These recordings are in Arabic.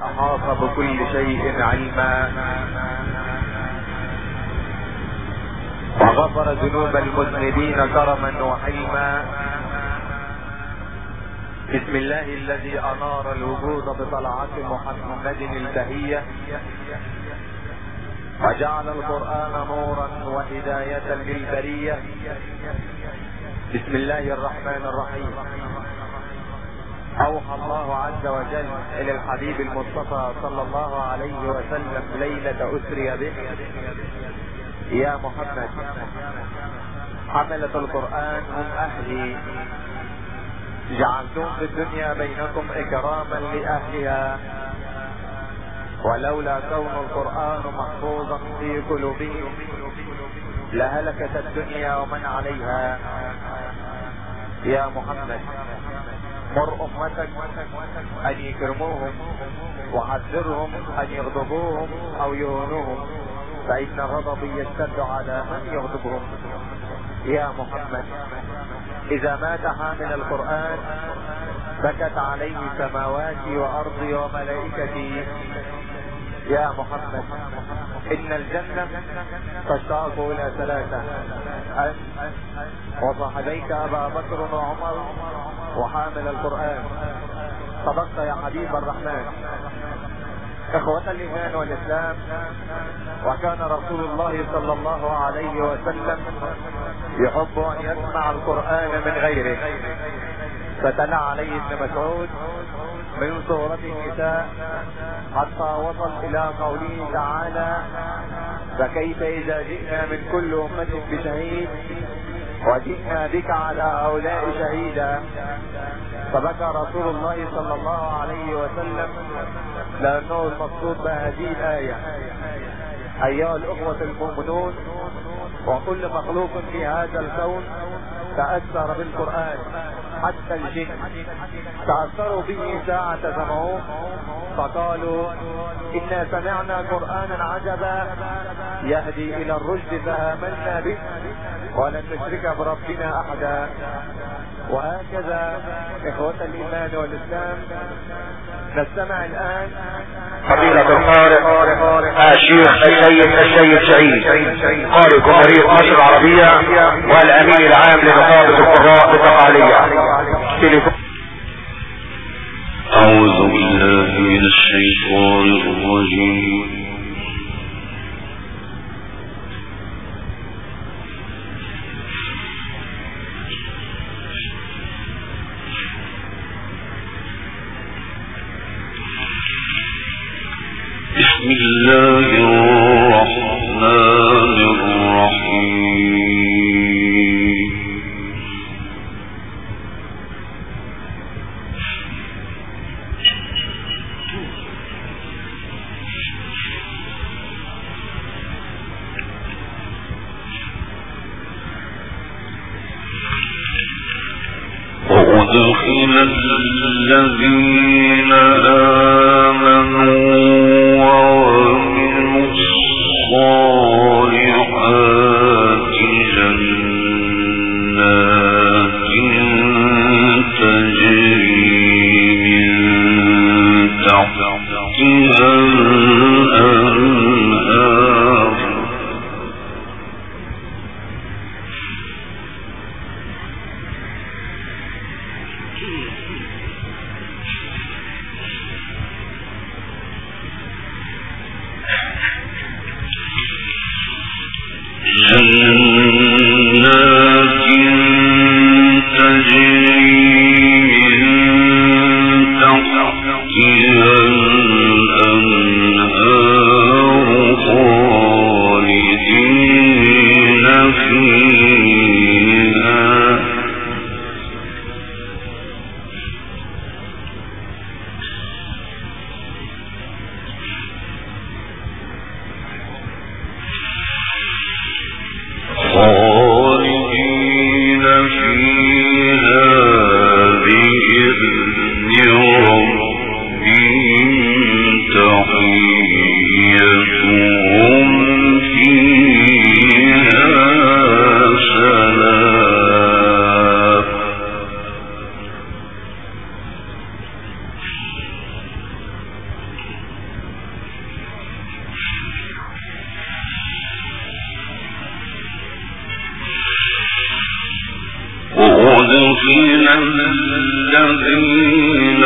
احاط بكل شيء علما وغفر ذنوب المذنبين كرما وحلما. بسم الله الذي انار الوجود بطلعة محمد البهية وجعل القرآن نورا وهداية للبرية. بسم الله الرحمن الرحيم. اوحى الله عز وجل الى الحبيب المصطفى صلى الله عليه وسلم ليلة اسري به: يا محمد، حملة القرآن هم اهلي، جعلتم في الدنيا بينكم اكراما لاهلها، ولولا كون القرآن محفوظا في قلوبهم لهلكت الدنيا ومن عليها. يا محمد، مر امتك ان يكرموهم وحذرهم ان يغضبوهم او يهونوهم، فان غضبي يشتد على من يغضبهم. يا محمد، اذا مات حامل القرآن بكت عليه سماواتي وارضي وملائكتي. يا محمد، ان الجنة تشتاق الى ثلاثة: انت وصاحبيك ابا بكر وعمر وحامل القرآن. صدقت يا حبيب الرحمن. اخوة الايمان والاسلام، وكان رسول الله صلى الله عليه وسلم يحب ان يسمع القرآن من غيره، فتلا عليه ابن مسعود من سورة النساء حتى وصل الى قوله تعالى: فكيف اذا جئنا من كل امة بشهيد وجئنا بك على هؤلاء شهيدا. فبكى رسول الله صلى الله عليه وسلم لانه المقصود بهذه الايه: ايها الاخوة المؤمنون، وكل مخلوق في هذا الكون تأثر بالقرآن، حتى الجن تأثروا به ساعة سمعوه فقالوا: إنا سمعنا قرآنا عجبا يهدي إلى الرشد فآمنا به ولن نشرك بربنا أحدا. وهكذا إخوة الإيمان والإسلام، نستمع الآن فضيلة القارئ الشيخ السيد سعيد، قارئ جمهورية مصر العربية والأمين العام لنقابة القراء بالتقالية. أعوذ بالله من الشيطان الرجيم. بسم الله الرحمن الرحيم. وأدخل الذين آمنوا وعملوا الصالحات جنات تجري من تحتها الأنهار. جنات تجري من تحتها الأنهار خالدين فيها. ليدخل الذين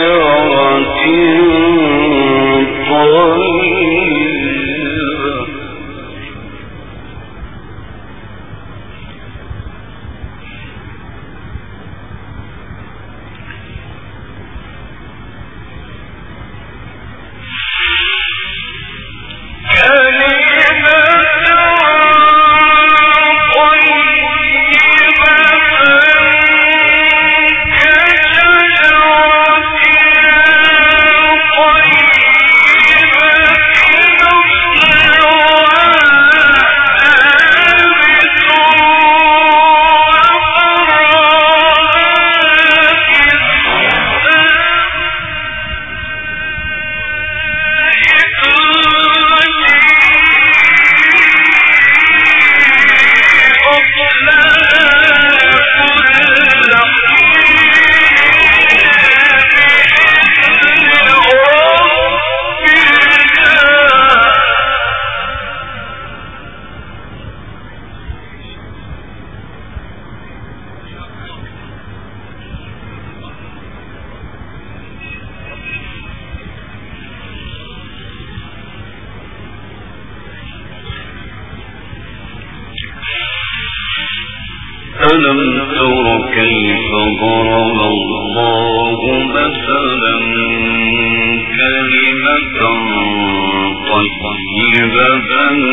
كشجرة طيبة تر كيف ضرب الله مثلا كلمة طيبة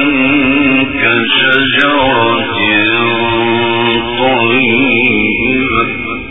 كشجرة طيبة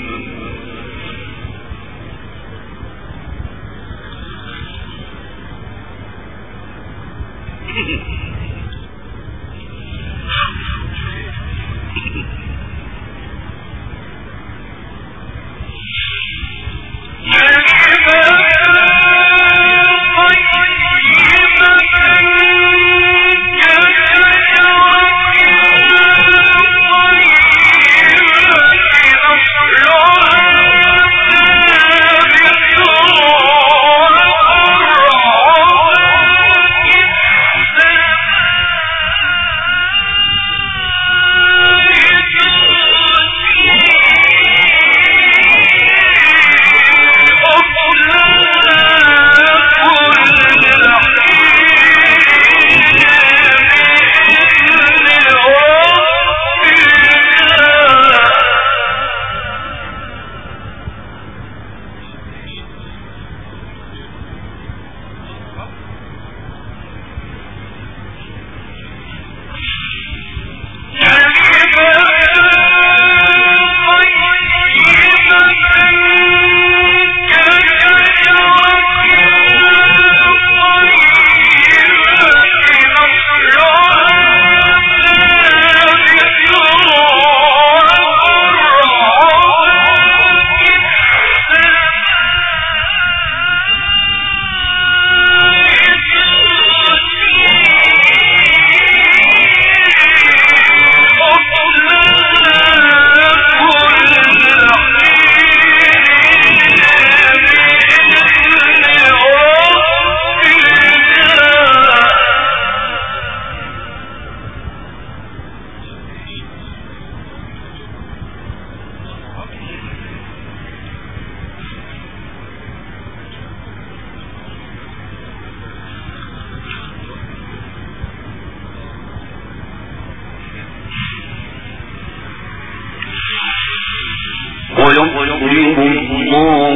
ويضرب الله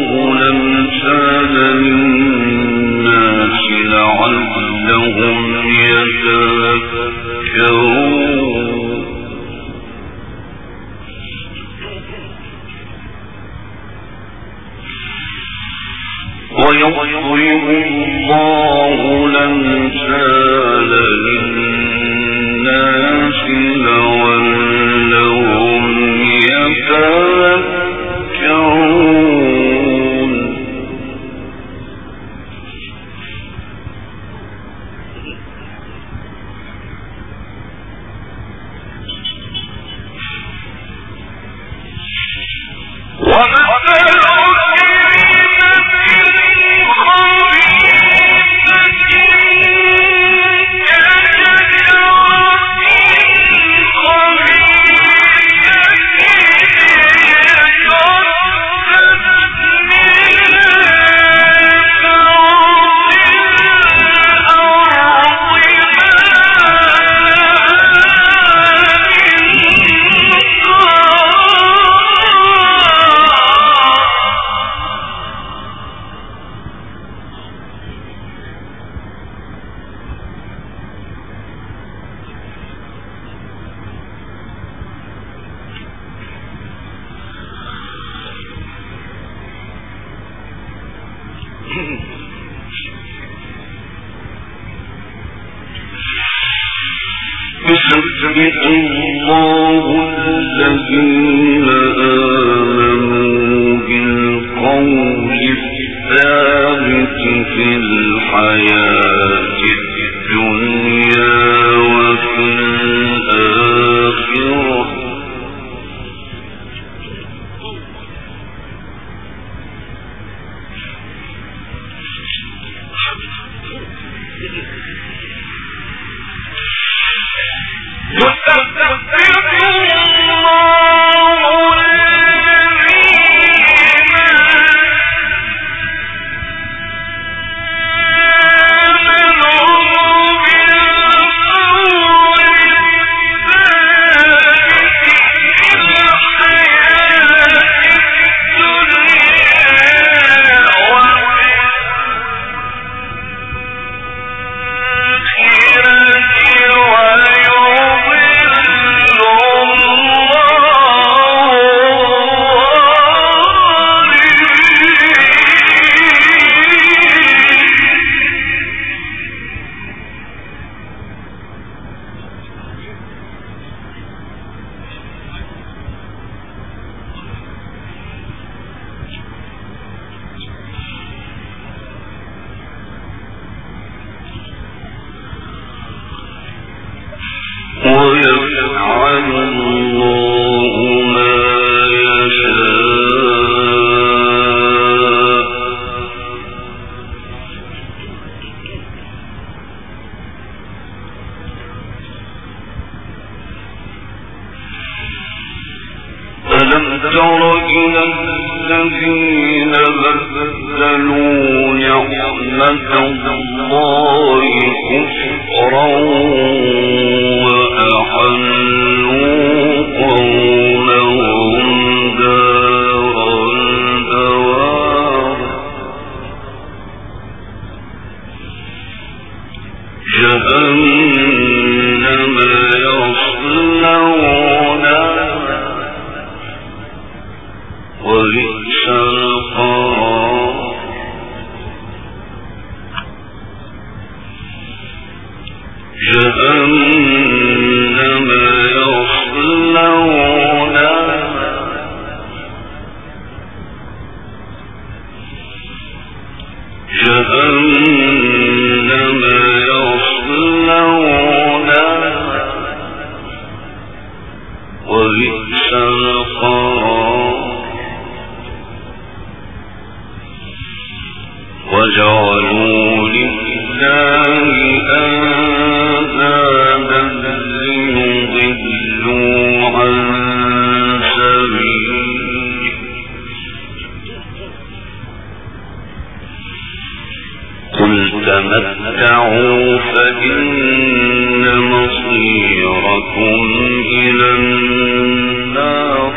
الأمثال للناس لعلهم يتذكرون ويضرب الله الأمثال للناس لعلهم يتذكرون يثبت الله الذين آمنوا بالقول الثابت في الحياة الدنيا وفي الآخرة يثبت الله ويفعل الله ما يشاء. ألم تر إلى الذين بدلوا نعمة الله كفرا وأحلوا قومهم دار البوار جهنم يصلونها وبئس القرار. جهنم يصلونها جهنم يصلونها وبئس القرار. وجعلوا لله أندادا ليضلوا عن سبيله قل تمتعوا فإن مصيركم إلى النار.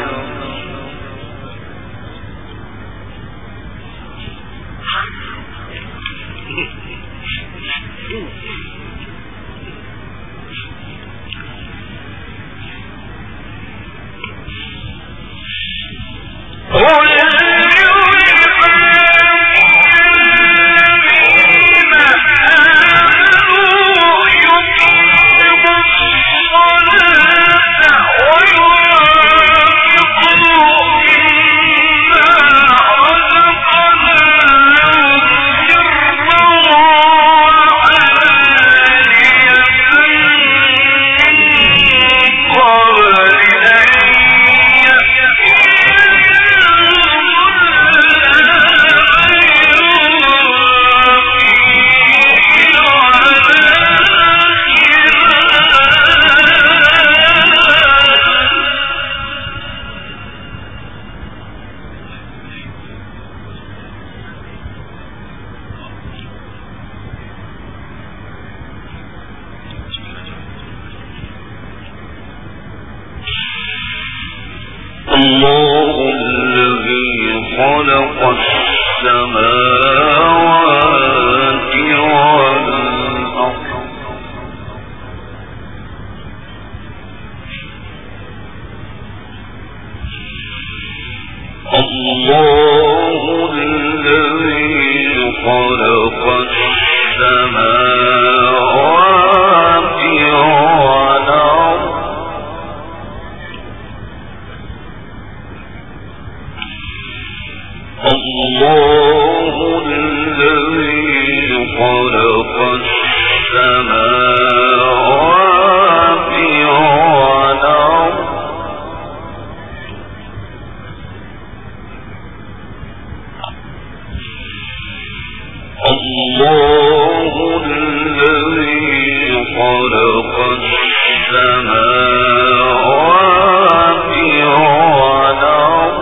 الله الذي خلق السماوات والأرض الله الذي خلق السماوات والأرض الله الذي خلق السماوات والأرض الله الذي خلق السماوات والأرض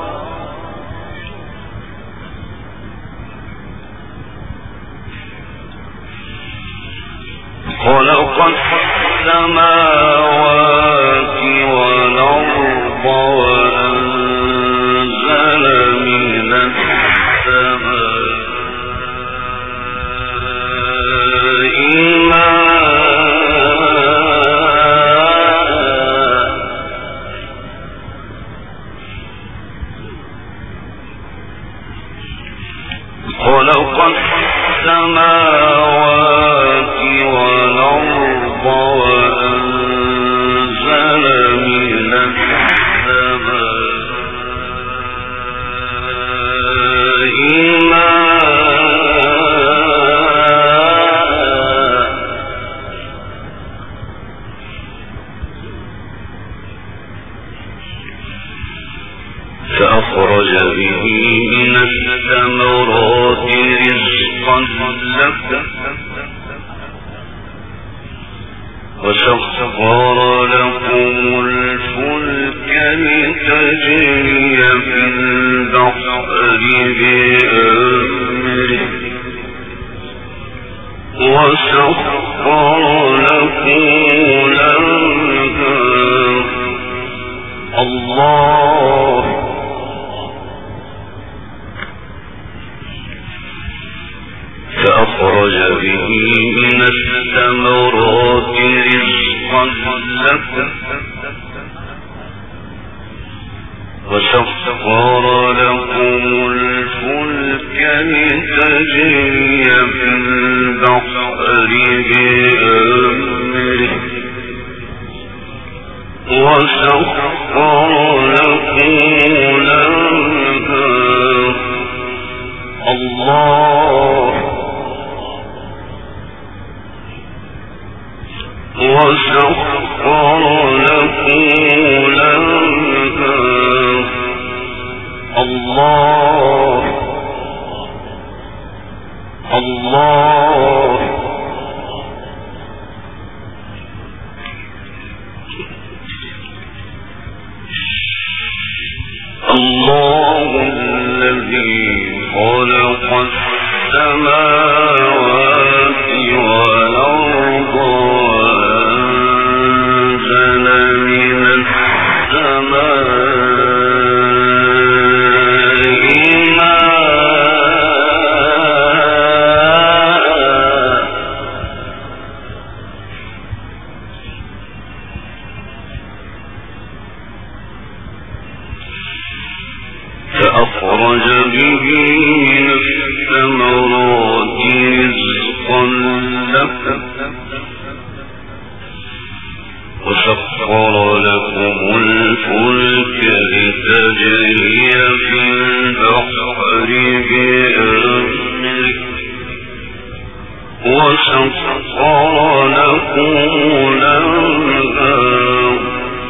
خلق السماوات والأرض وأنزل من السماء خلق السماوات والأرض وأنزل من السماء ماء فأخرج به من الثمرات رزقا لكم وسخر لكم الفلك لتجري في البحر بأمره وسخر لكم الأنهار الله فأخرج به من الثمرات رزقا لكم وسخر لكم الفلك لتجري في البحر بأمره وسخر لكم الأنهار الله وسخر لكم الأنهار الله الله الله الذي خلق السماوات والأرض وأنزل من السماء فأخرج به من الثمرات رزقا لكم وسخر لكم الفلك لتجري في البحر بأمره وسخر لكم الأنهار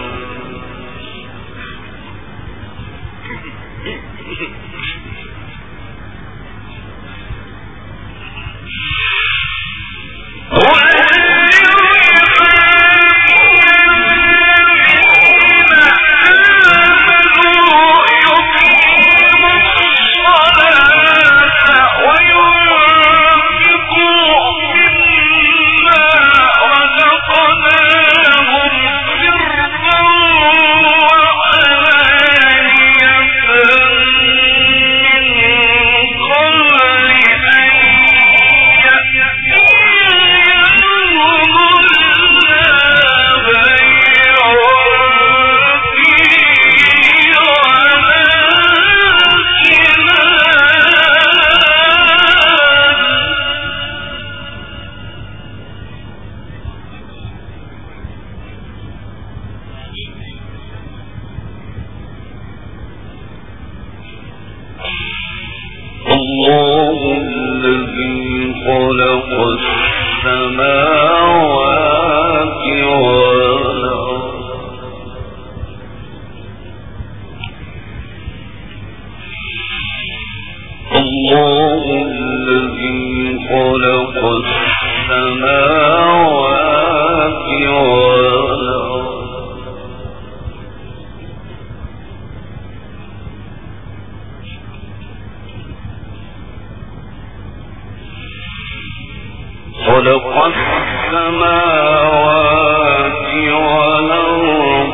الله الذي خلق السماوات والأرض الله الذي خلق السماوات والأرض خلق السماوات والأرض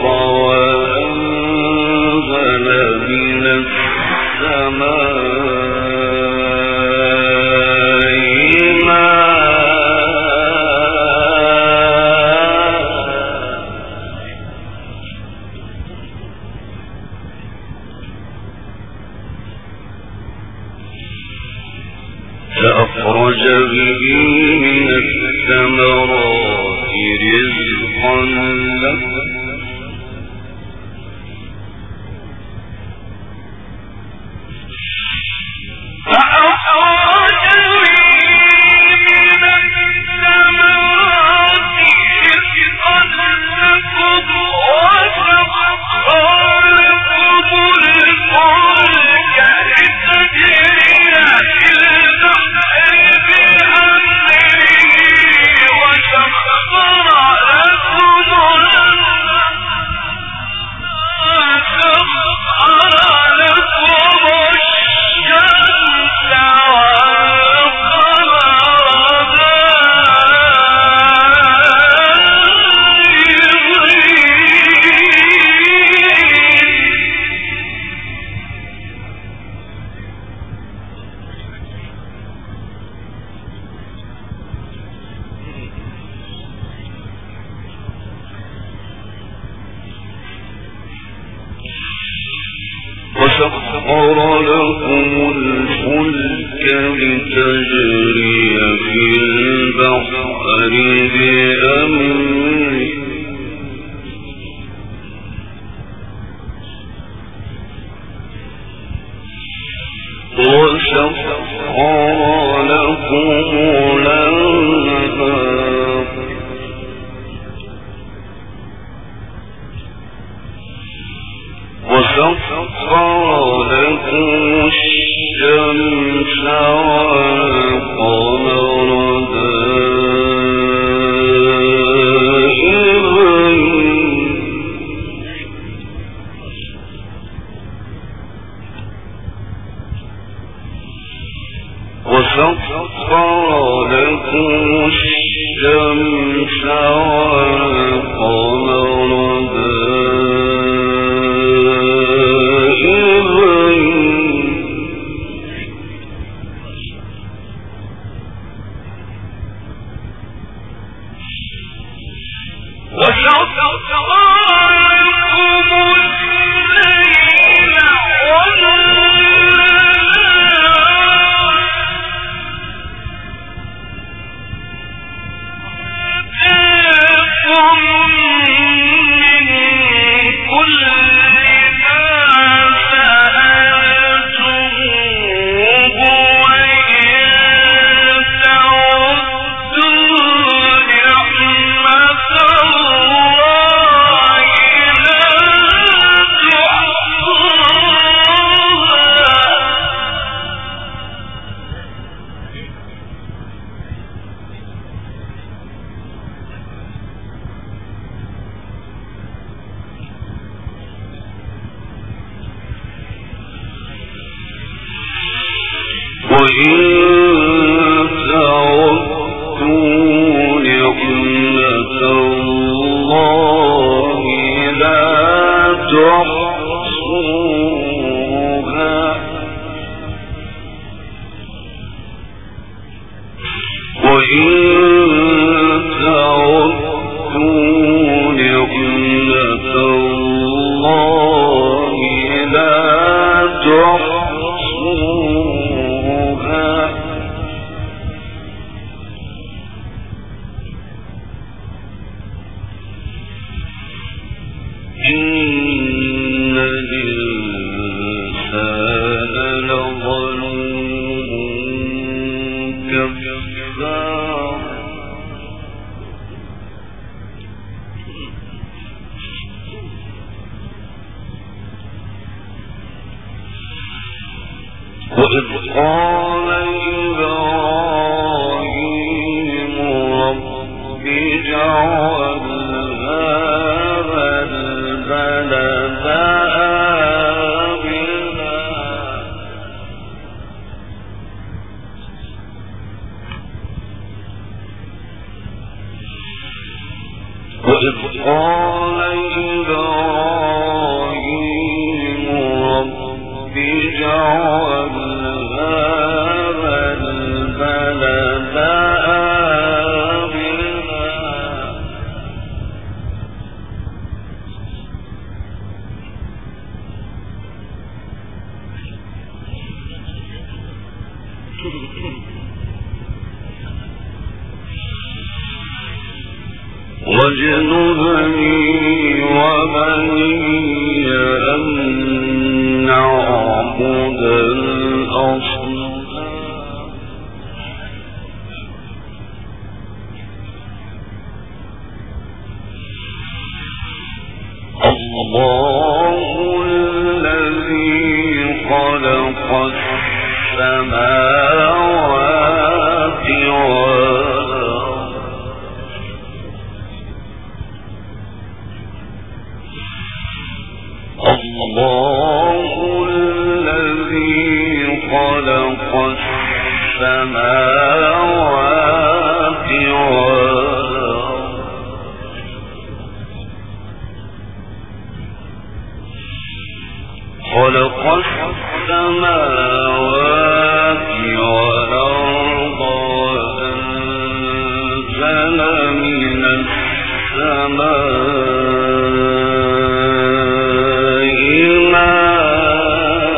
وأنزل من السماء فأخرج به من الثمرات رزقا لكم وسخر لكم وسخر لكم الفلك لتجري في البحر بأمره وسخر لكم الأنهار وسخر لكم الشمس والقمر وسخر لكم الشمس والقمر وإن تعدوا نعمة الله لا تحصوها وإن تعدوا نعمة الله لا تحصوها إن الإنسان لظلوم كفار وإذ قال إبراهيم رب اجعل هذا البلد آمنا وإذ قال إبراهيم رب اجعل هذا البلد آمنا واجنبني وبني أن نعبد الأصنام الله الذي خلق السماوات والأرض الله الذي خلق السماوات والأرض خلق السماوات والأرض وأنزل من السماء ماء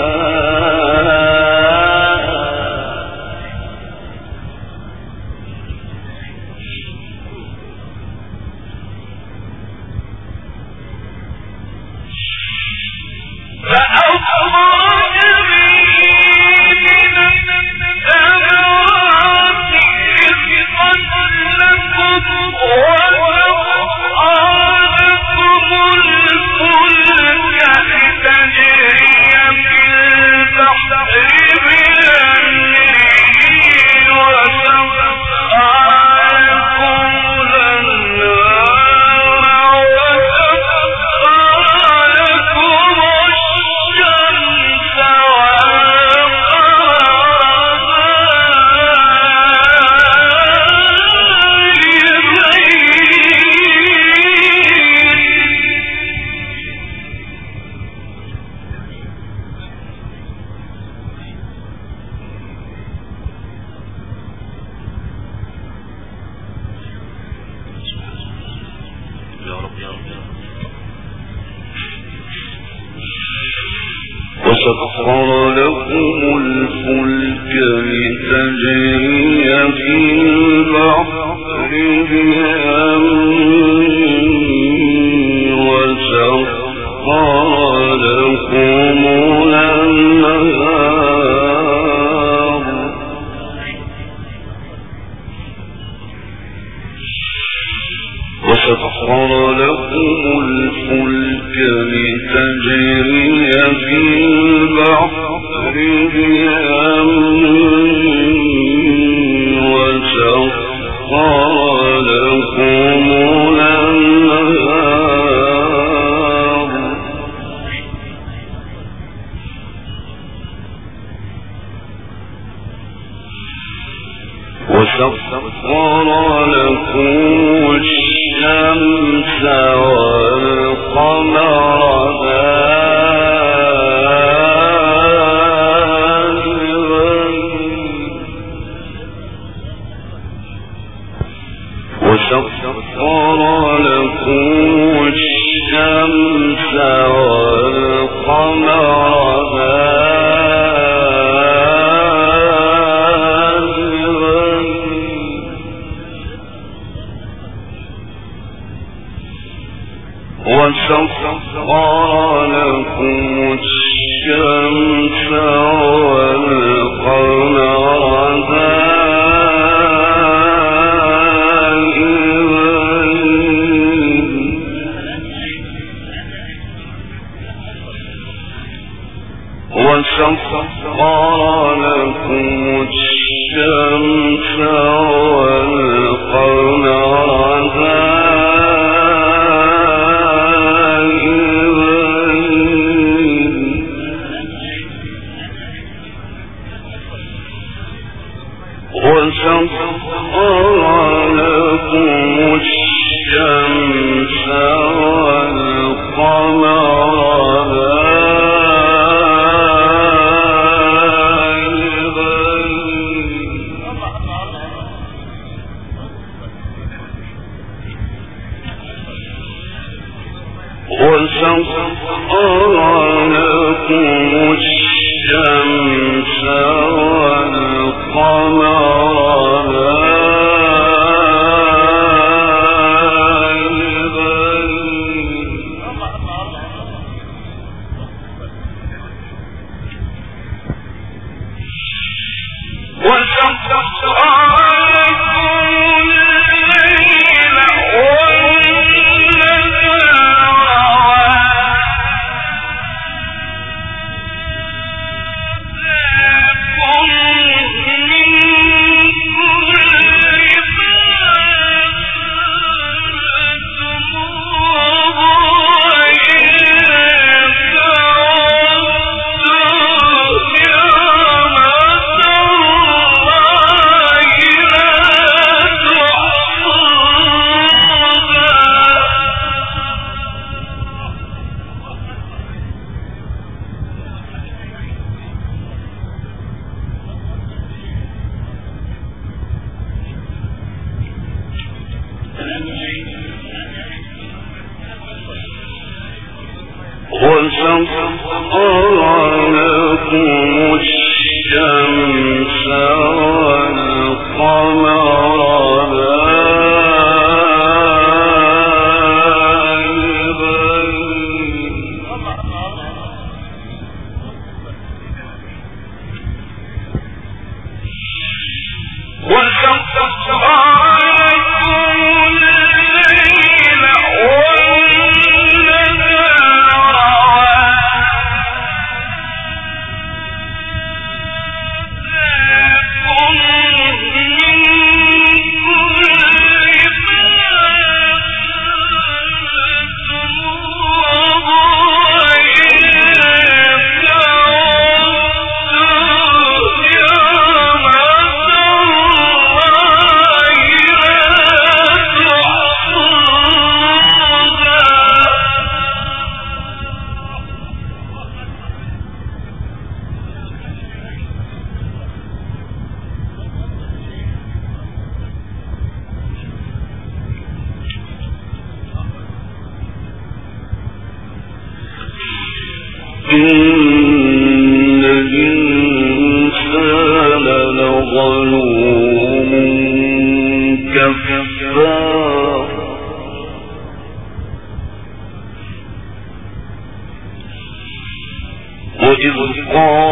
وسخر لكم الفلك لتجري في البحر بأمره وسخر لكم الأنهار وسخر لكم الفلك لتجري في البحر بأمره وسخر لكم الأنهار وسخر لكم الشمس والقمر وسخر لكم الشمس والقمر وسخر لكم الشمس والقمر وسخر لكم الشمس والقمر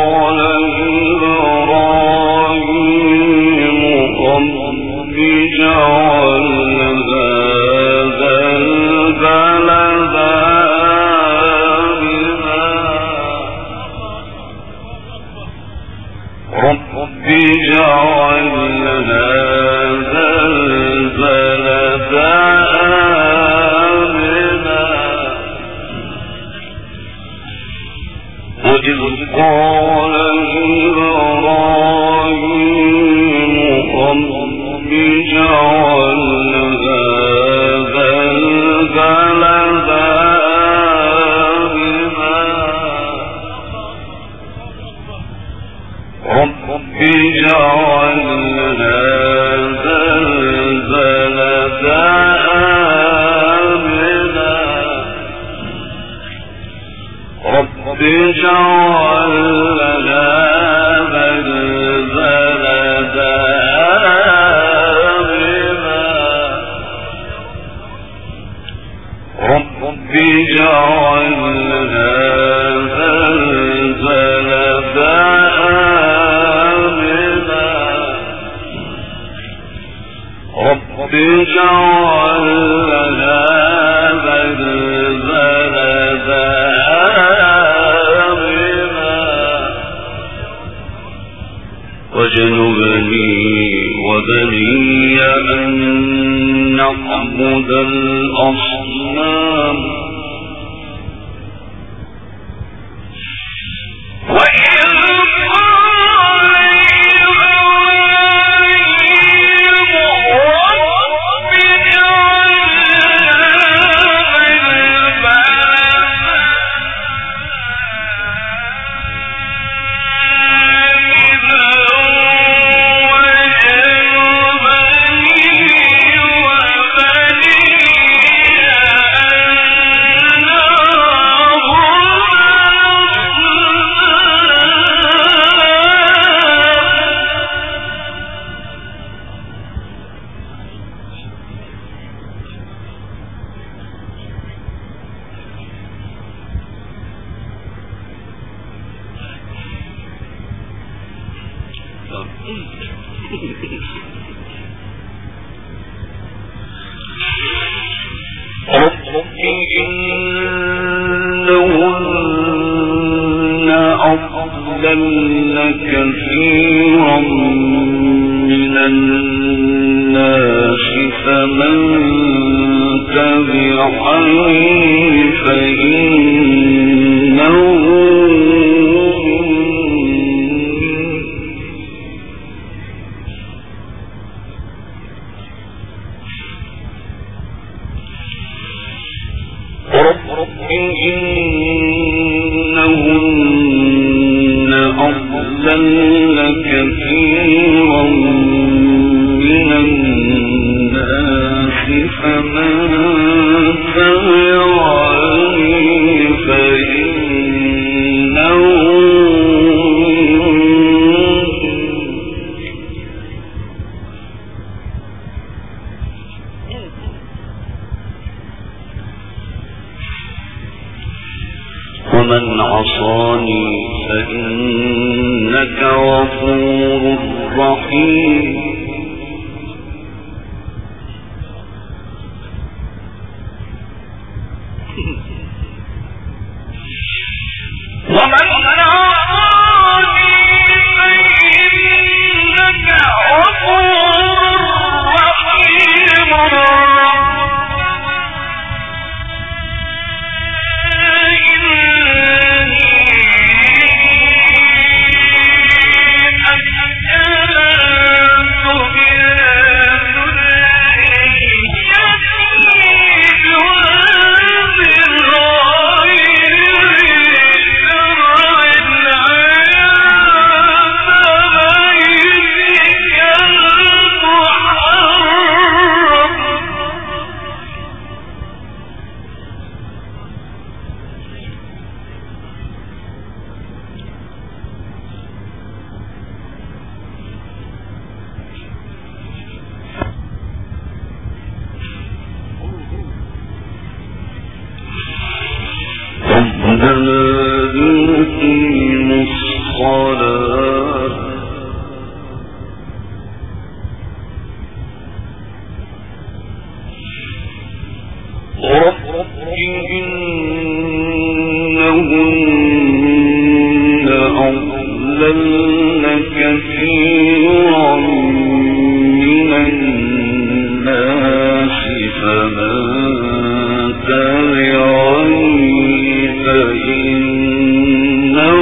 ومن عصاني فإنك غفور رحيم. أضللن كثيرا من الناس فمن تبعني فإنه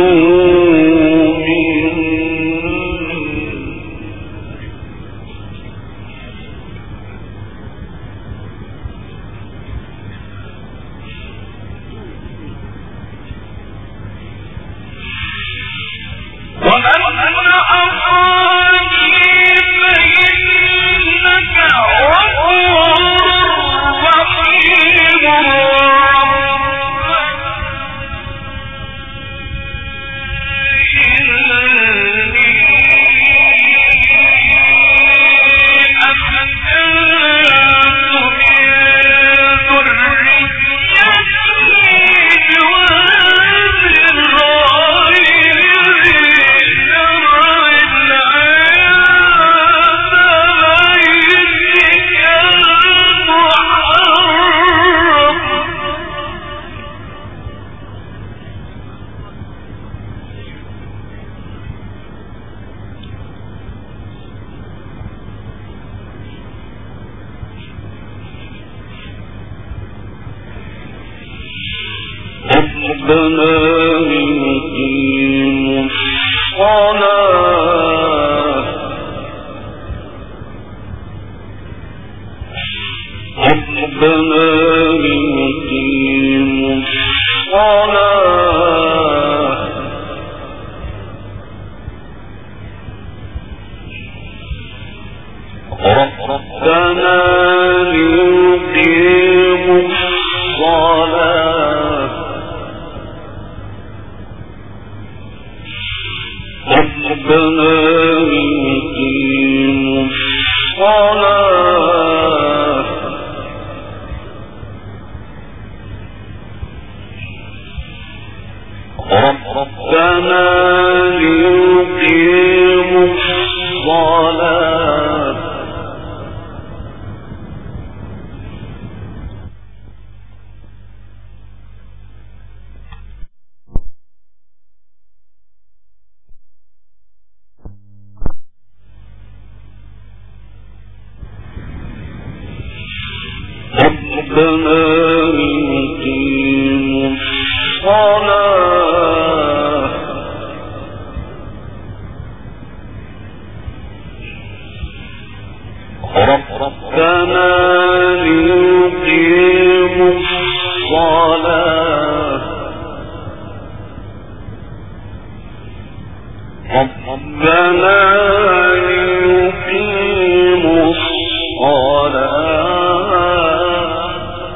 ربنا يقيم الصلاة ربنا يقيم الصلاة ربنا يقيم الصلاة ربنا يقيم الصلاة ربنا يقيم الصلاة ربنا يقيم الصلاة ربنا يقيم الصلاة ربنا يقيم الصلاة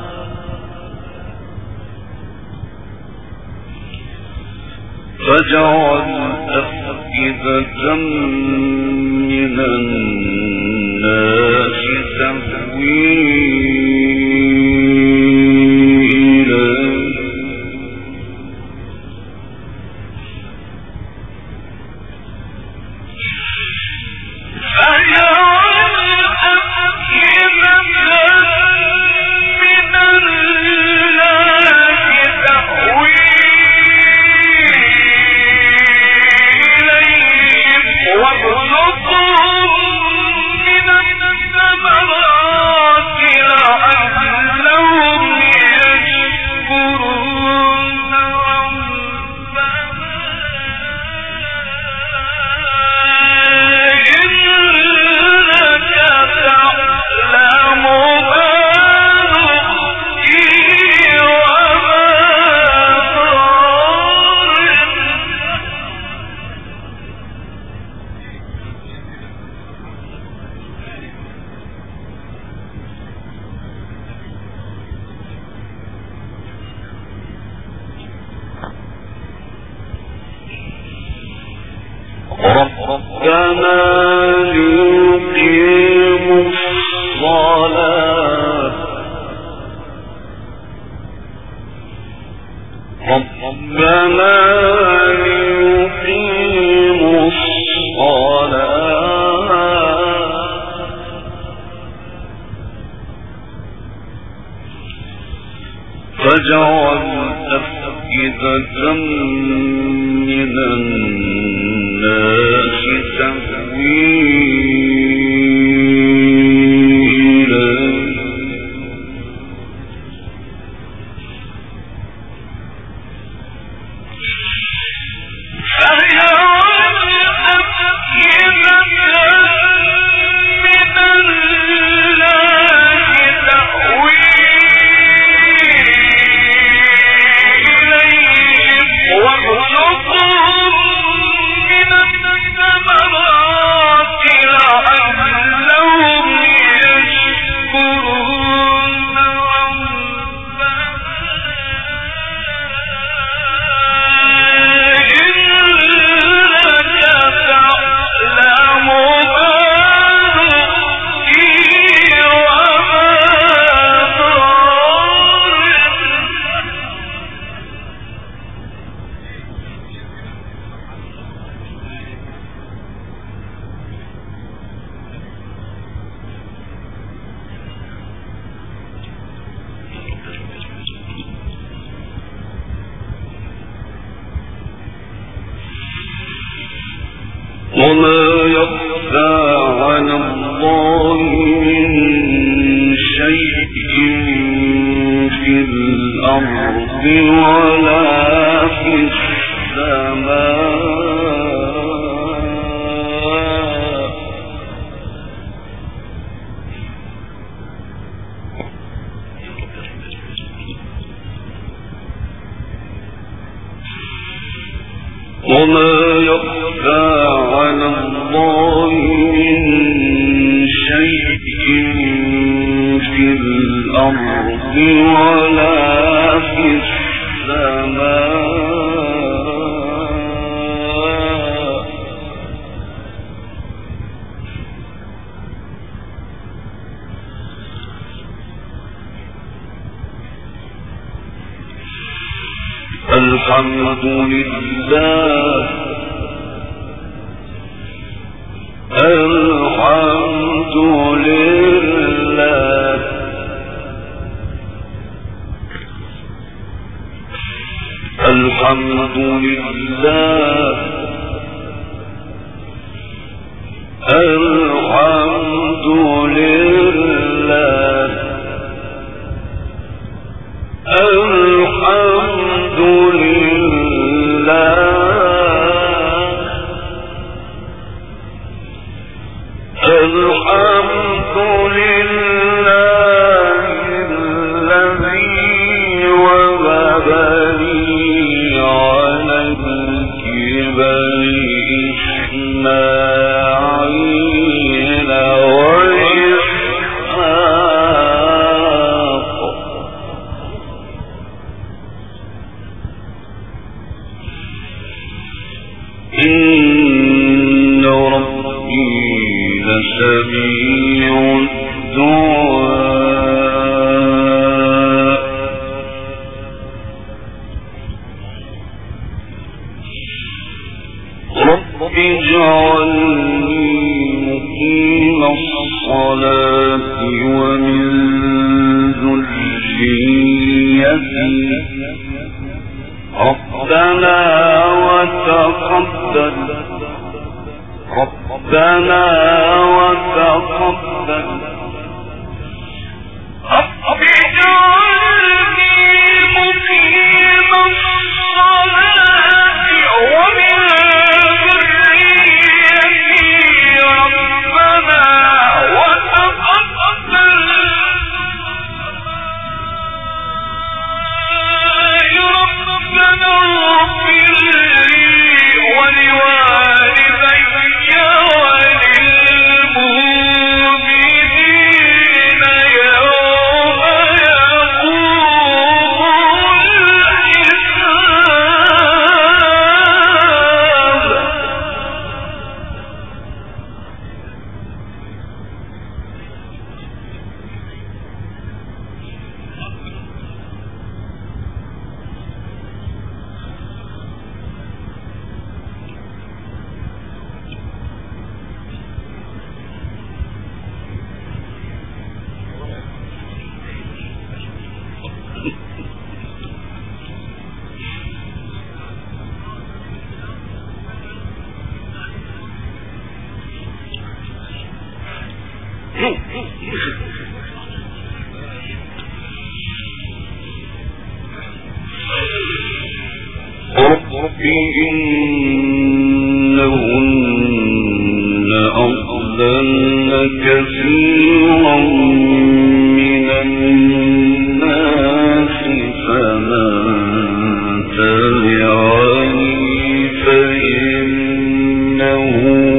فاجعل أفئدة من الناس تهوي إليه ربنا يقيم الصلاة ربنا يقيم الصلاة فاجعل أفئدة من الناس وما يخفى على الله من شيء في الأرض ولا في السماء وما يخفى على الله من شيء في الأرض ولا في السماء الحمد لله الحمد لله الحمد لله الحمد لله الحمد لله الحمد لله الذي وهب لي على الكبر إسماعيل وإسحاق إن ربي لسميع الدعاء رب اجعلني مقيم الصلاة ومن ذريتي ربنا وتقبل ربنا وتقبل رب اجعلني مقيم الصلاة ومن ذريتي ربنا وتقبل ربنا اغفر لي ولوالدي وللمؤمنين يوم يقوم رب إنهن أضللن كثيرا من الناس فمن تبعني فإنه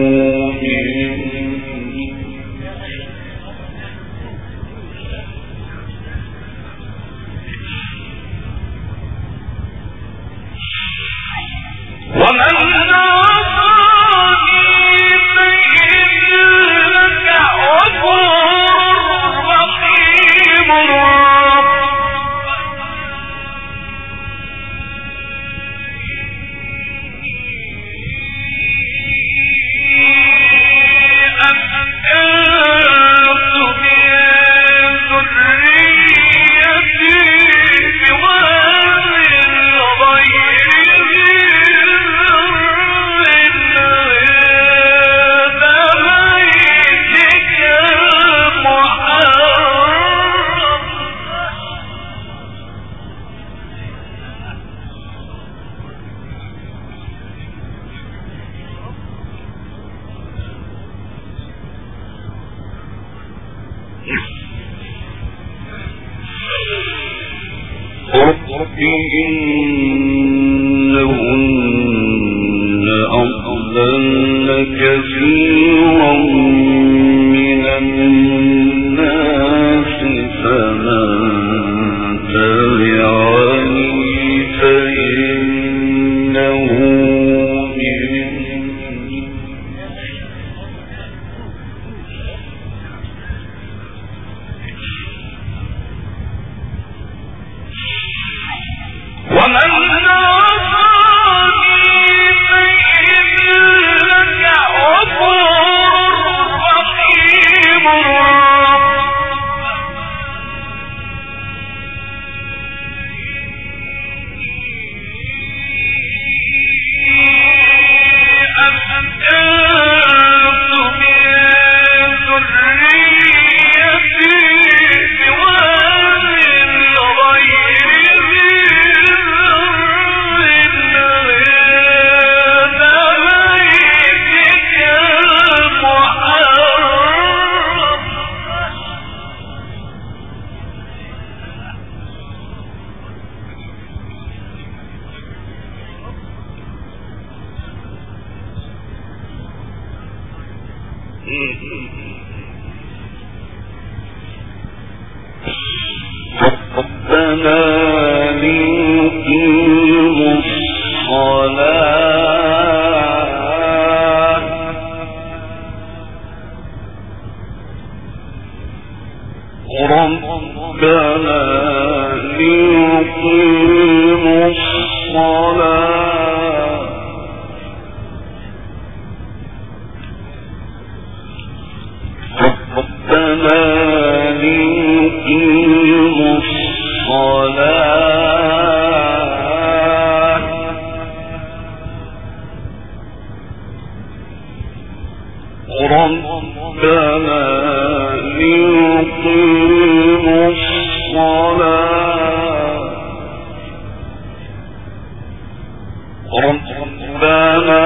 إنهن أضللن كثيرا من الناس فمن تبعني فإنه ربنا ليقيموا الصلاة ربنا ليقيموا الصلاة ربنا ليقيموا الصلاة ربنا ليقيموا الصلاة ربنا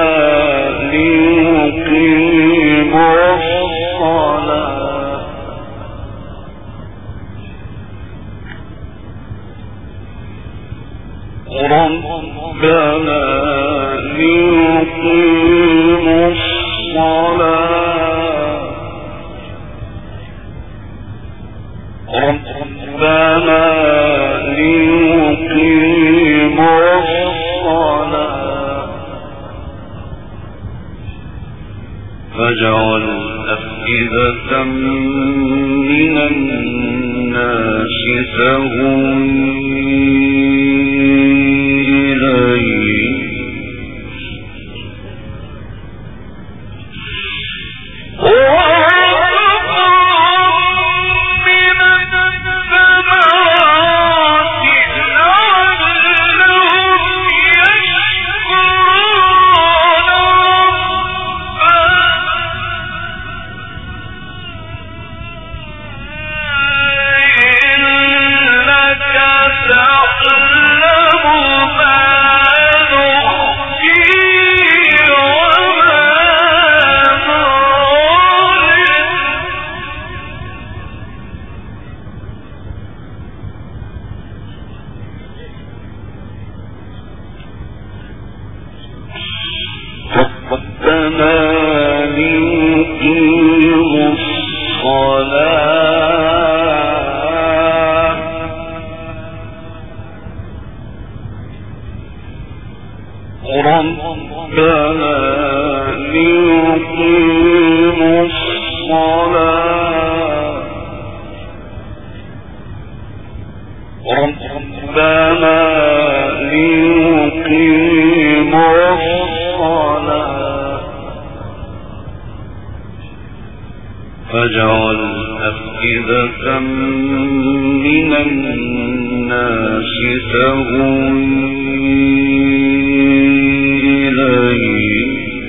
ليقيموا الصلاة ربنا ليقيموا الصلاة ربنا ليقيموا الصلاة فاجعل أفئدة من الناس تهوي ليقيموا الصلاة ربنا ليقيموا الصلاة ربنا ليقيموا الصلاة فاجعل أفئدة من الناس تهوي إليه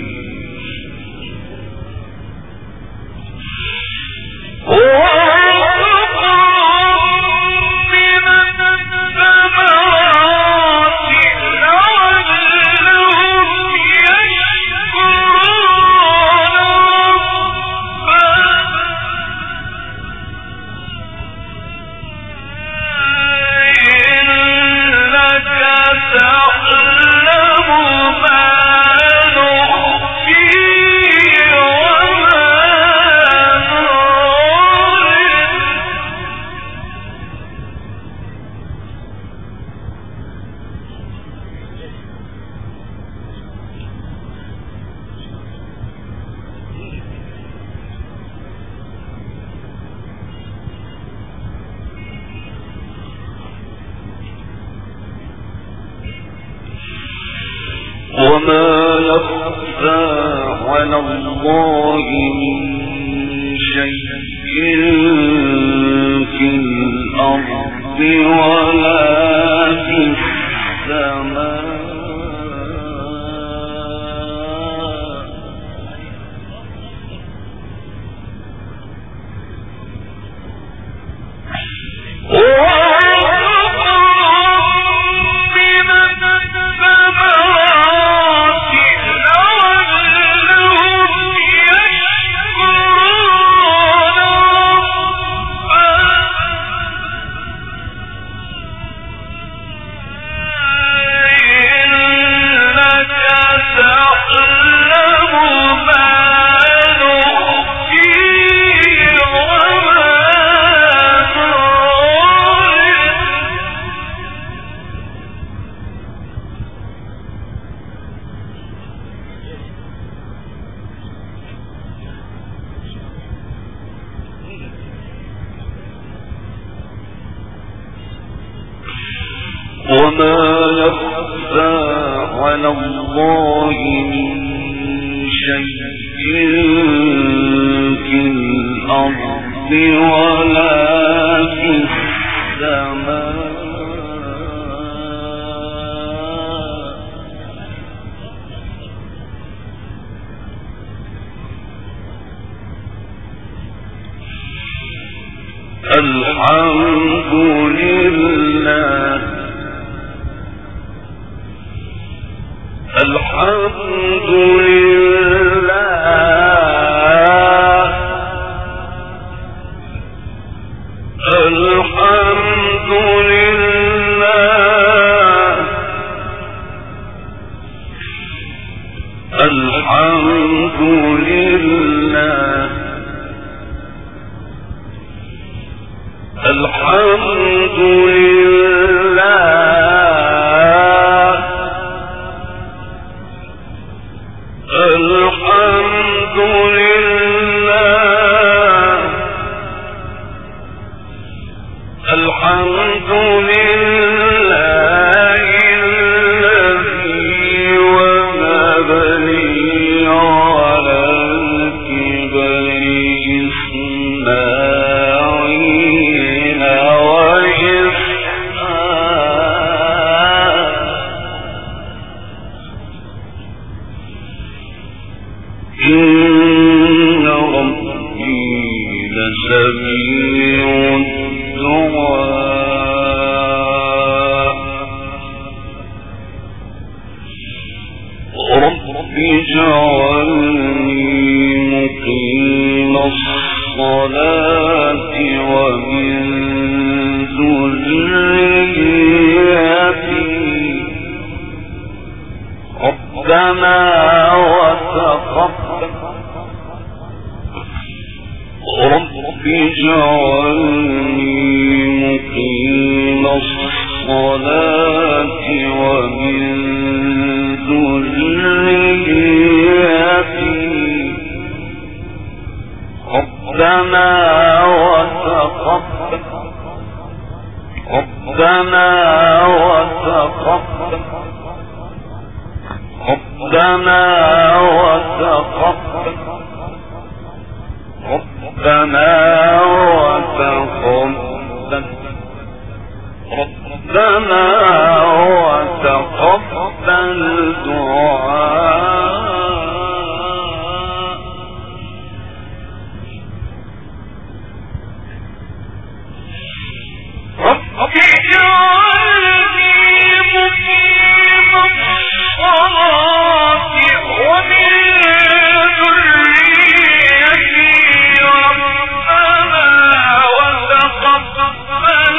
وما يخفى على الله من شيء في الأرض ولا في السماء وما يخفى على الله من شيء في الأرض ولا في السماء الحمد لله الحمد لله الحمد لله الحمد لله الحمد لله الحمد لله الحمد لله الذي وهب لي على الكبر إسماعيل وإسحاق إن ربي لسميع الدعاء رب اجعلني مقيم الصلاة ومن ذريتي ربنا وتقبل اجعلني مقيم الصلاة ومن ذريتي ربنا وتقبل ربنا وتقبل ربنا وتقبل ربنا وتقبل ربنا وتقبل دعاء رب اجعلني مقيم الصلاة ومن ذريتي ربنا وتقبل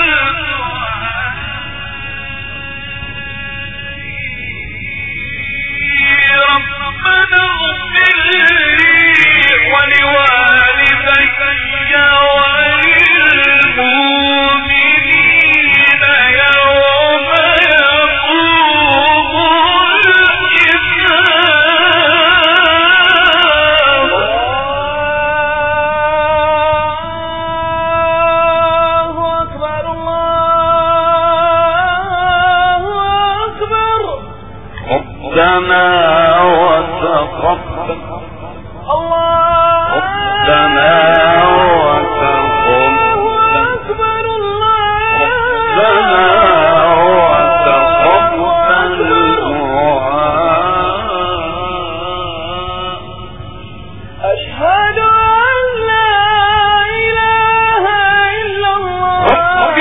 ربنا اغفر لي ولوالدي وللمؤمنين يوم يقوم الحساب. الله أكبر الله أكبر. ربنا وتقبل ربنا وتقبل ربنا وتقبل دعاء أشهد أن لا إله إلا الله رب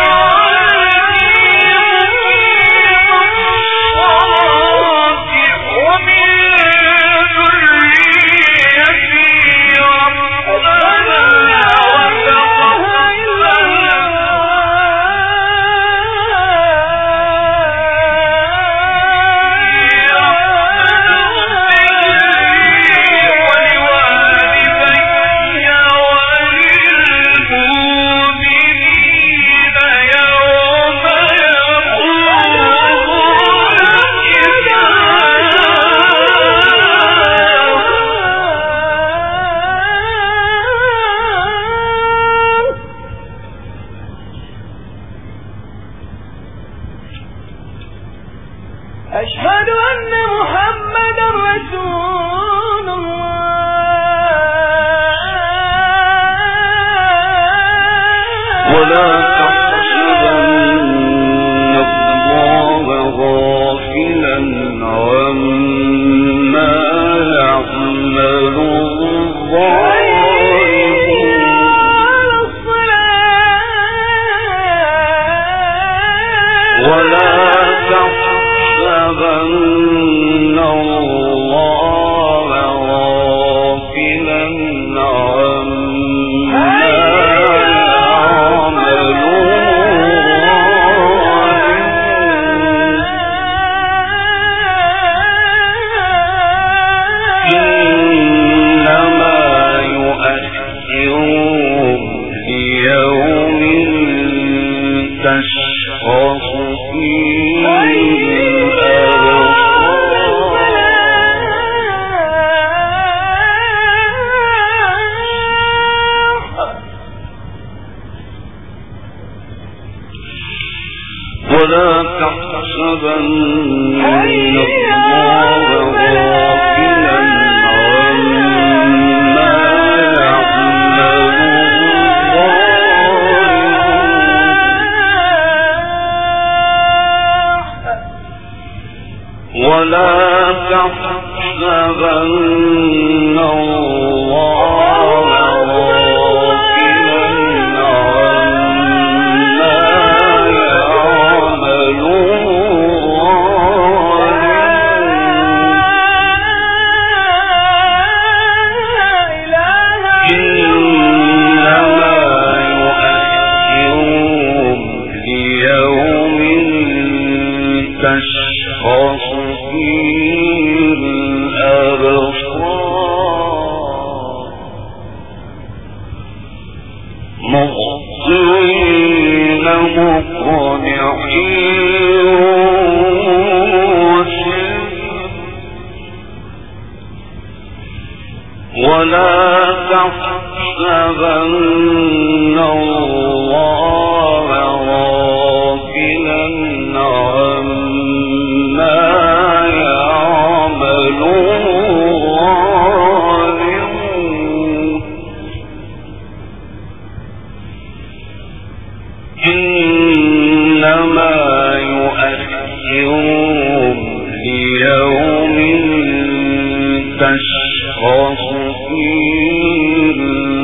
أشهد أن محمدا رسول الله. ولا تحسبن الله غافلا عما يعمل الظالمون ولا تحسبن الله غافلا عما يعمل إنما يؤخرهم ليوم تشخص فيه ولا تحسبن الله غافلا عما يعمل الظالمون ولا تحسبن الله غافلا عما يعمل الظالمون ولا تحسبن الله غافلا عما يعمل الظالمون إنما يؤخرهم ليوم تشخص فيه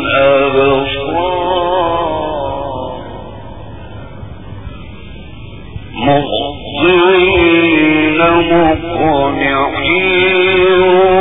الأبصار مهطعين مقنعين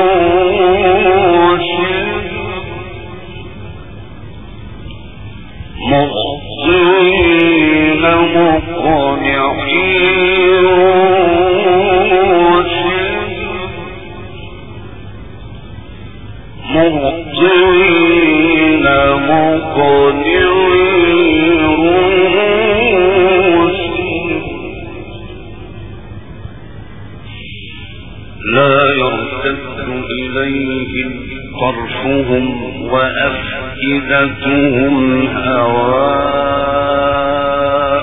لا يرتد إليهم طرفهم وأفئدتهم هواء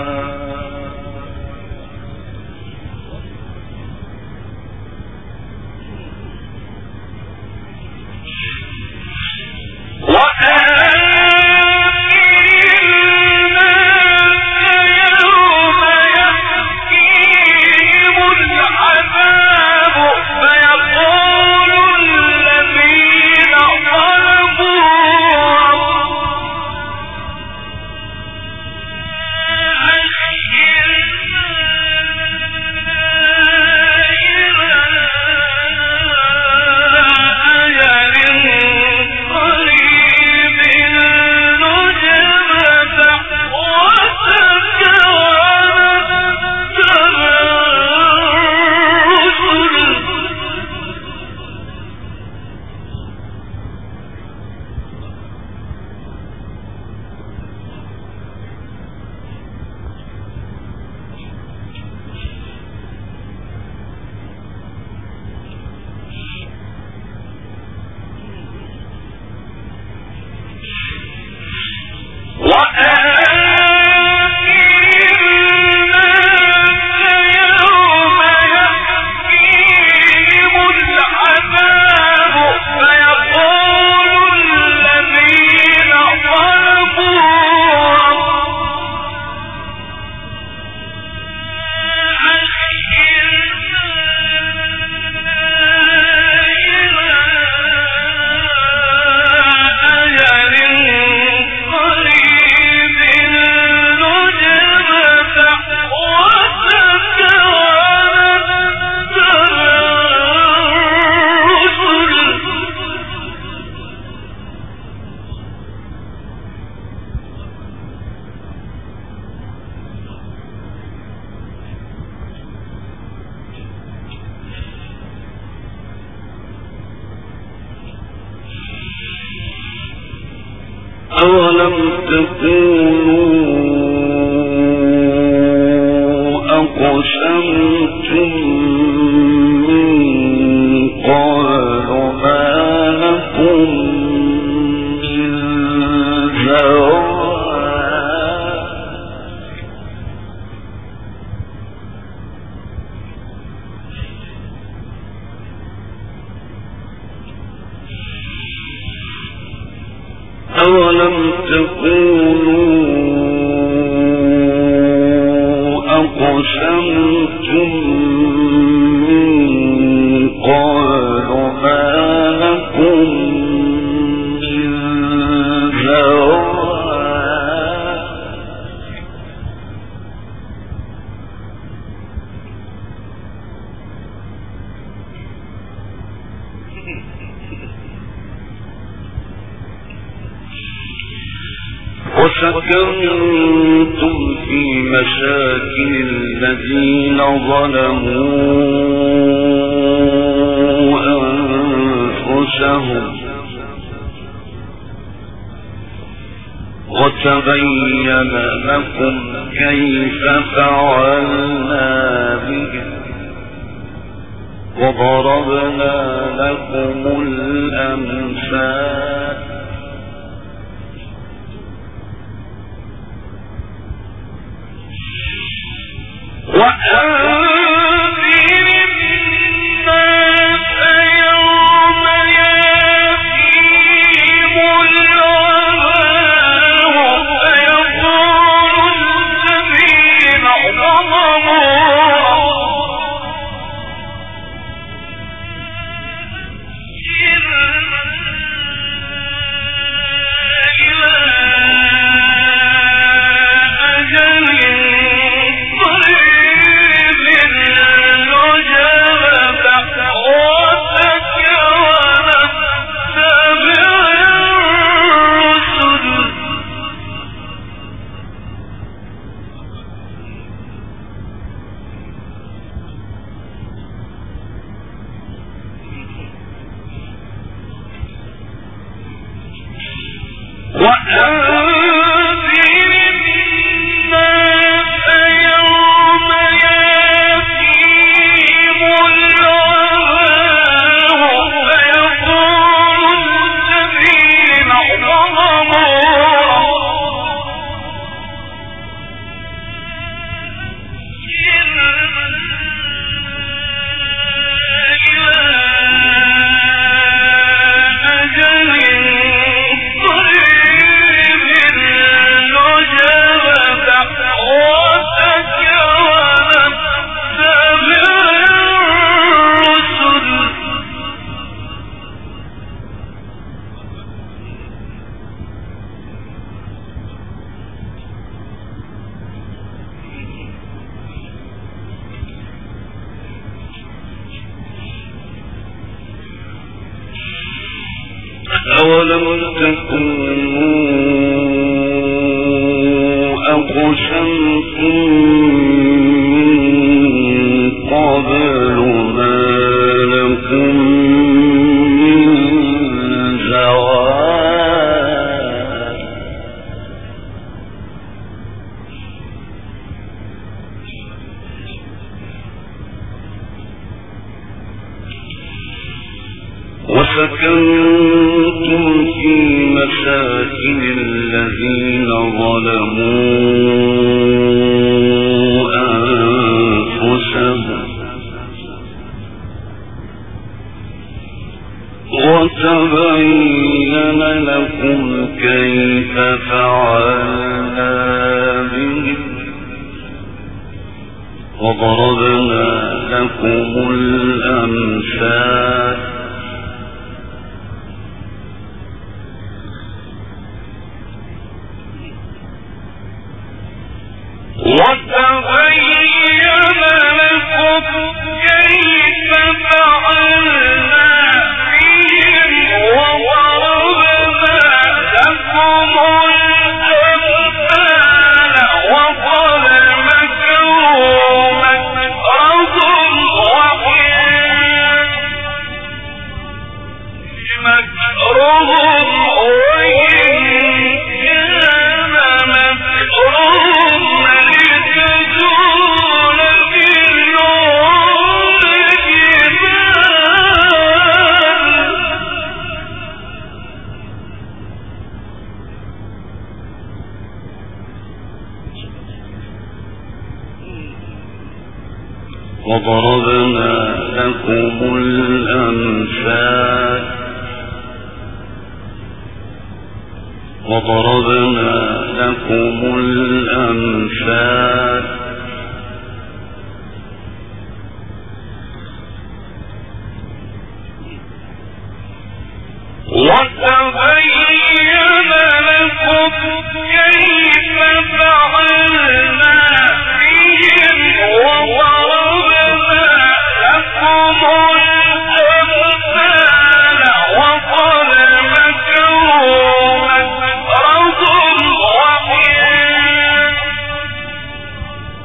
أولم تكونوا أقسمتم من قبل ما لكم من زوال أولم تكونوا أقسمتم من قبل ما لكم من زوال وسكنتم في مساكن الذين ظلموا أنفسهم وتبين لكم كيف فعلنا بهم وضربنا لكم الأمثال أولم تكونوا أقسمتم من قبل ما لكم من زوال وسكنتم في مساكن الذين ظلموا أنفسهم وتبين لكم كيف فعلنا بهم وضربنا لكم الأمثال وتبين لكم كيف فعلنا بهم وضربنا لكم الأمثال وقد مكروا مكرهم وضربنا لكم الأمثال وضربنا لكم الأمثال وتبين لكم كيف فعلنا بهم وضربنا لكم الأمثال وقد مكروا مكرهم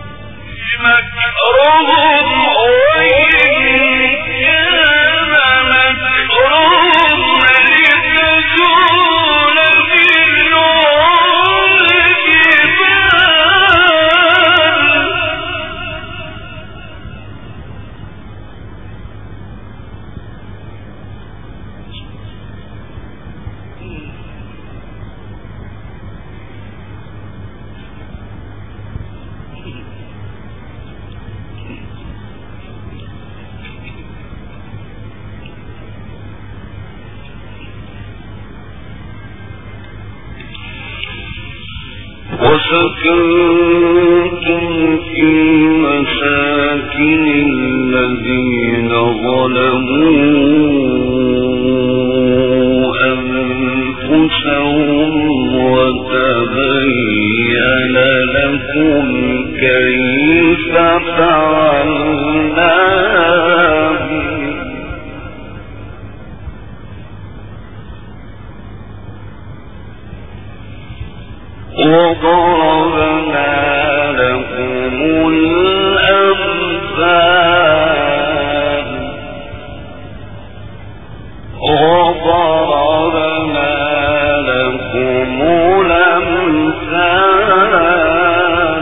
وسكنتم في مساكن الذين ظلموا أنفسهم وتبين لكم كيف فعلنا وضربنا لكم الأمثال وضربنا لكم الأمثال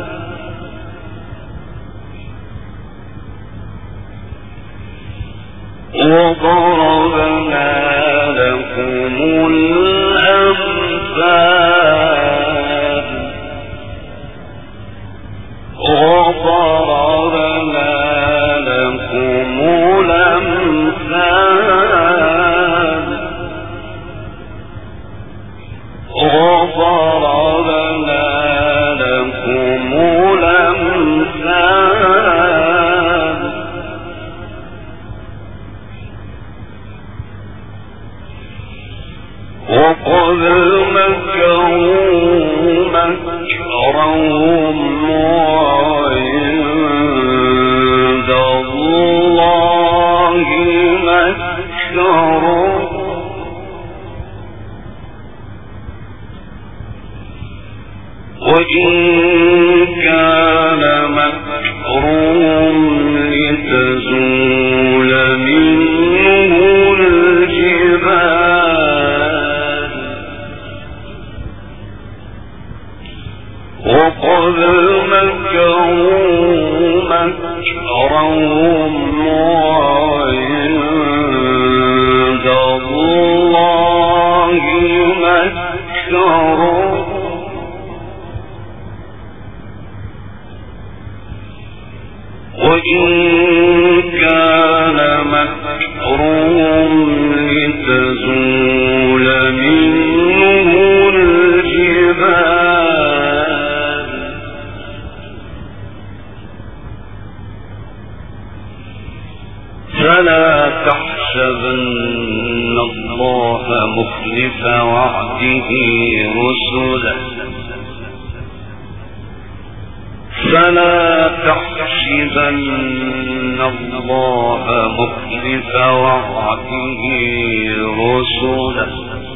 وضربنا لكم الأمثال وضربنا لكم الأمثال وضربنا لكم الأمثال وقد مكروا مكرهم وعند الله مكرهم وإن كان مكرهم لتزول منه الجبال وقد مكروا مكرهم وعند الله مكرهم وإن كان مكرهم لتزول منه الجبال فلا تحسبن الله مخلف وعده رسله فلا تحسبن الله مخلف وعده رسله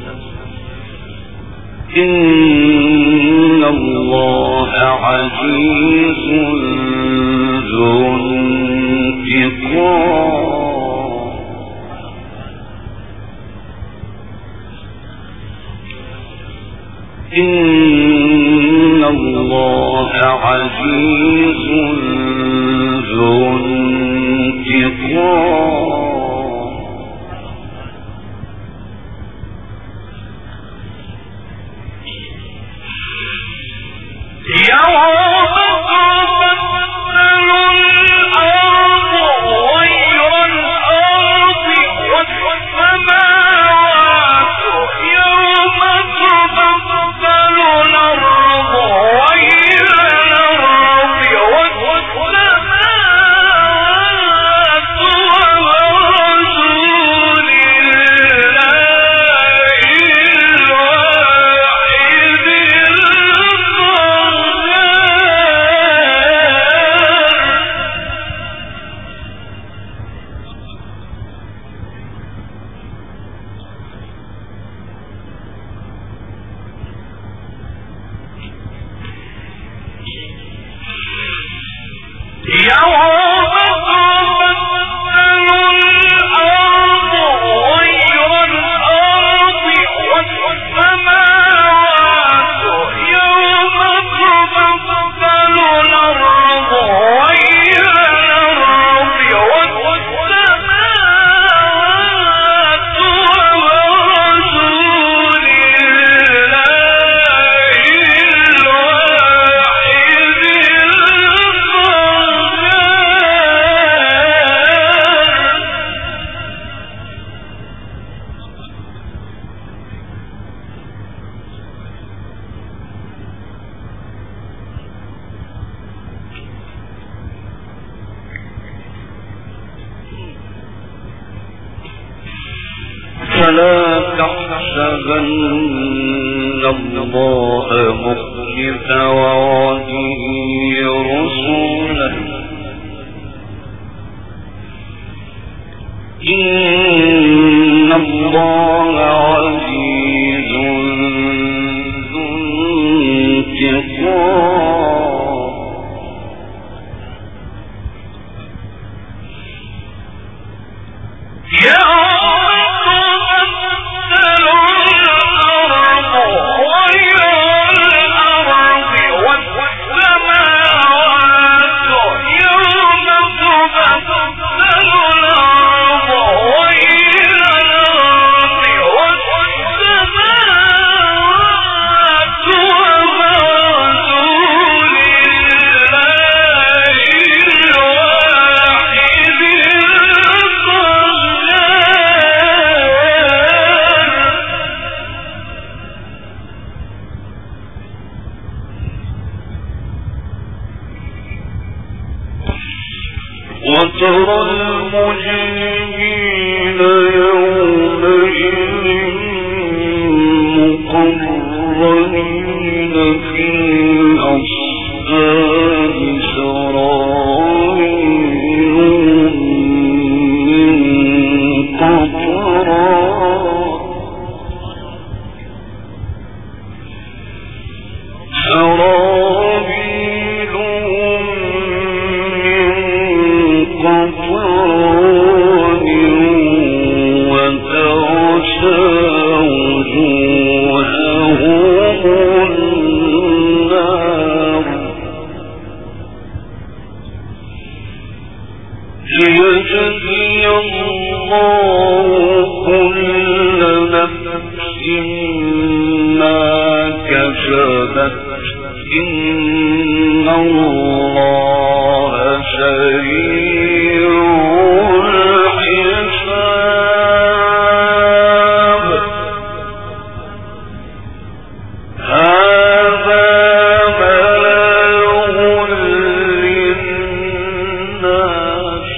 إن الله عزيز ذو انتقام إن الله عزيز ذو انتقام يوم تبدل الأرض غير الأرض والسماوات يوم تبدل الأرض غير الأرض والسماوات وبرزوا لله الواحد القهار تحسبن الله مخلف وعده رسله إن الله عزيز ذو انتقام وترى المجرمين يومئذ مقرنين في الأصفاد سرابيلهم من قطران ليجزي الله كل نفس ما كسبت إن الله سريع الحساب هذا بلاغ للناس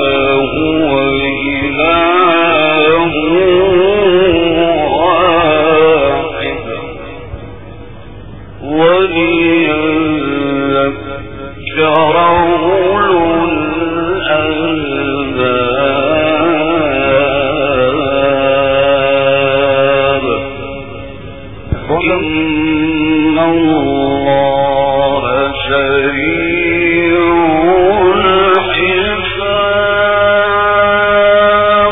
هو إله واحد إن الله سريع الحساب.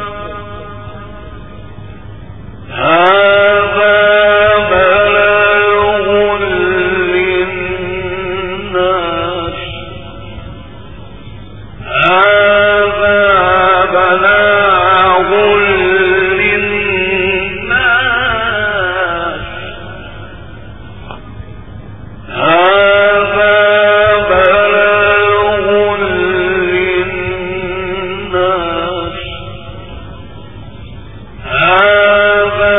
هذا بلاغ للناس، هذا بلاغ للناس، هذا بلاغ للناس، هذا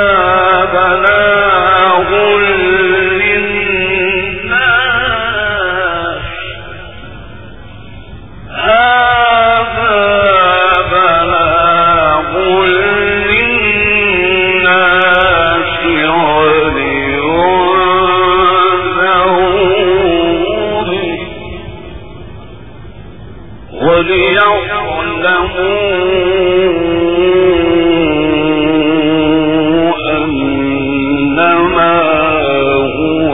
بلاغ للناس، هذا بلاغ للناس وليعلموا أنما هو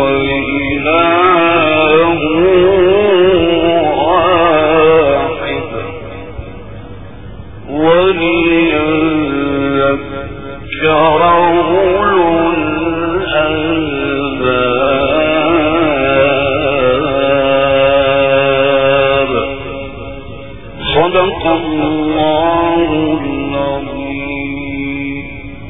إله واحد وليذكر أولو الألباب. صدق الله العظيم.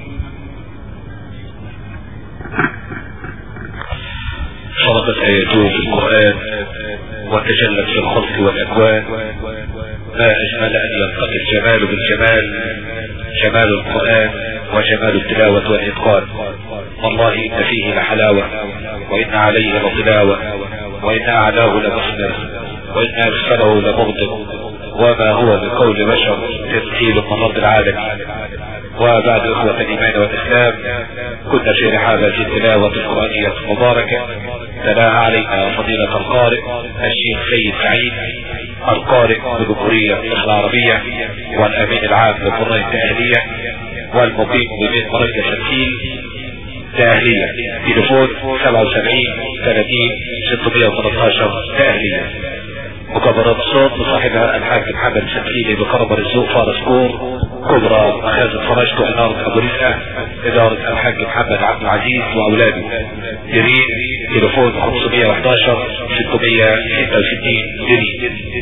صدقت آياته في القرآن وتجلت في الخلق والأكوان. ما أجمل أن يلتقي الجمال بالجمال، جمال القرآن وجمال التلاوة والإتقان. والله إن فيه لحلاوة، وإن عليه لطلاوة، وإن أعلاه لمثمر، وإن أرسله لمغضب، وما هو بقول بشر تسهيل من رب العالمين. وبعد إخوة الإيمان والإسلام، كنا في رحاب هذه التلاوة القرآنية المباركة تلاها علينا فضيلة القارئ الشيخ سيد سعيد، القارئ بجمهورية مصر العربية والأمين العام للقرآن التأهلية والمقيم ببيت مركز شكيل تأهلية. تليفون 77 30 613 تأهلية. مكبرات الصوت بصاحبها الحاج محمد شكيلي بقرب السوق فارس كور كبرى مخازن فرشته إدارة أبو رزقة، إدارة الحاج محمد عبد العزيز وأولاده. جرين تليفون 511 666 جرين.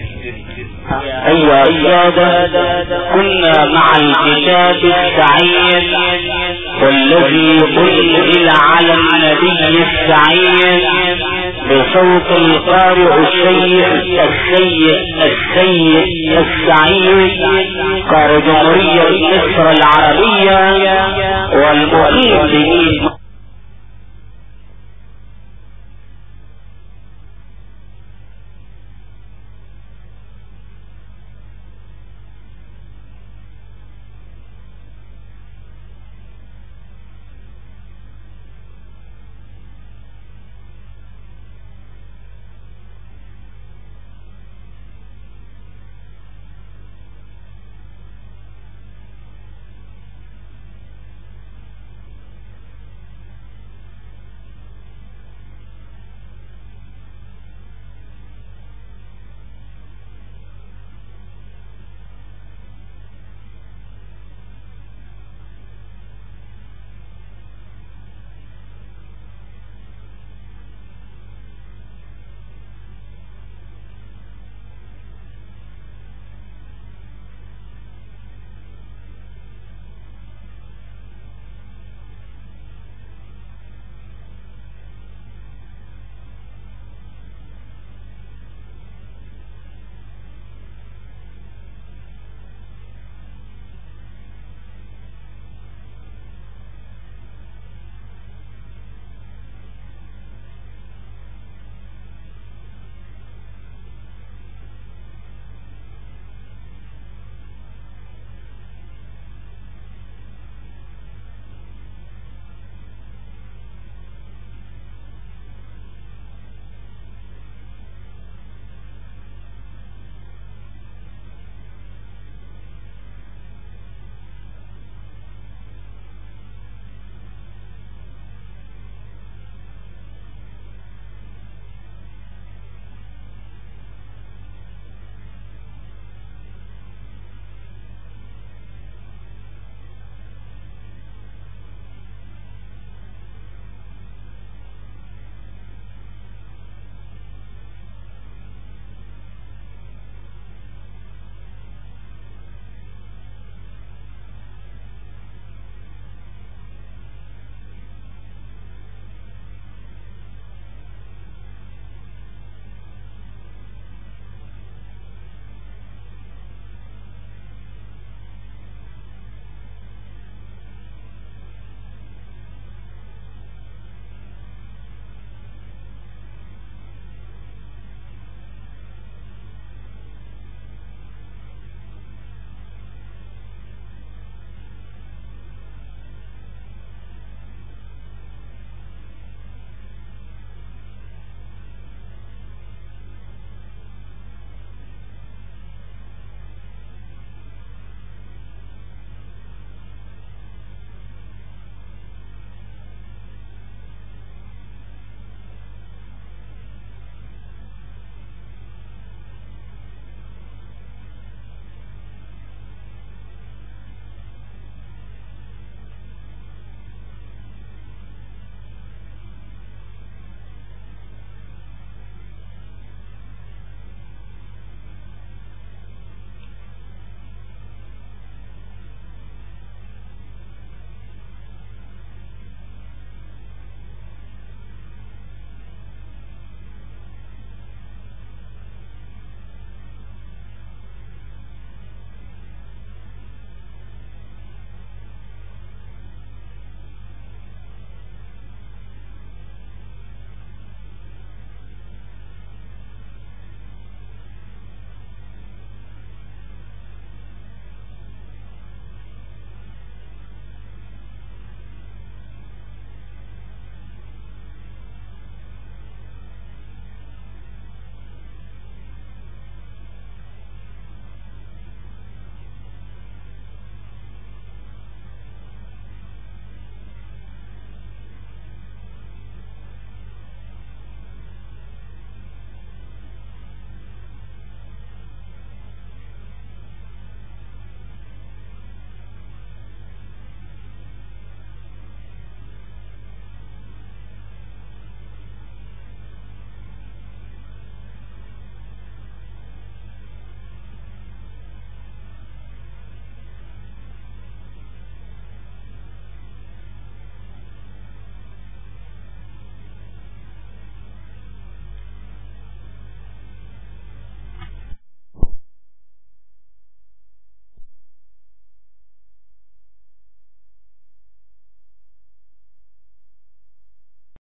أيها السادة، كنا مع الكتاب السعيد والذي أنزل على النبي السعيد بصوت القارئ السعيد قارئ جمهورية مصر العربية والمقيم به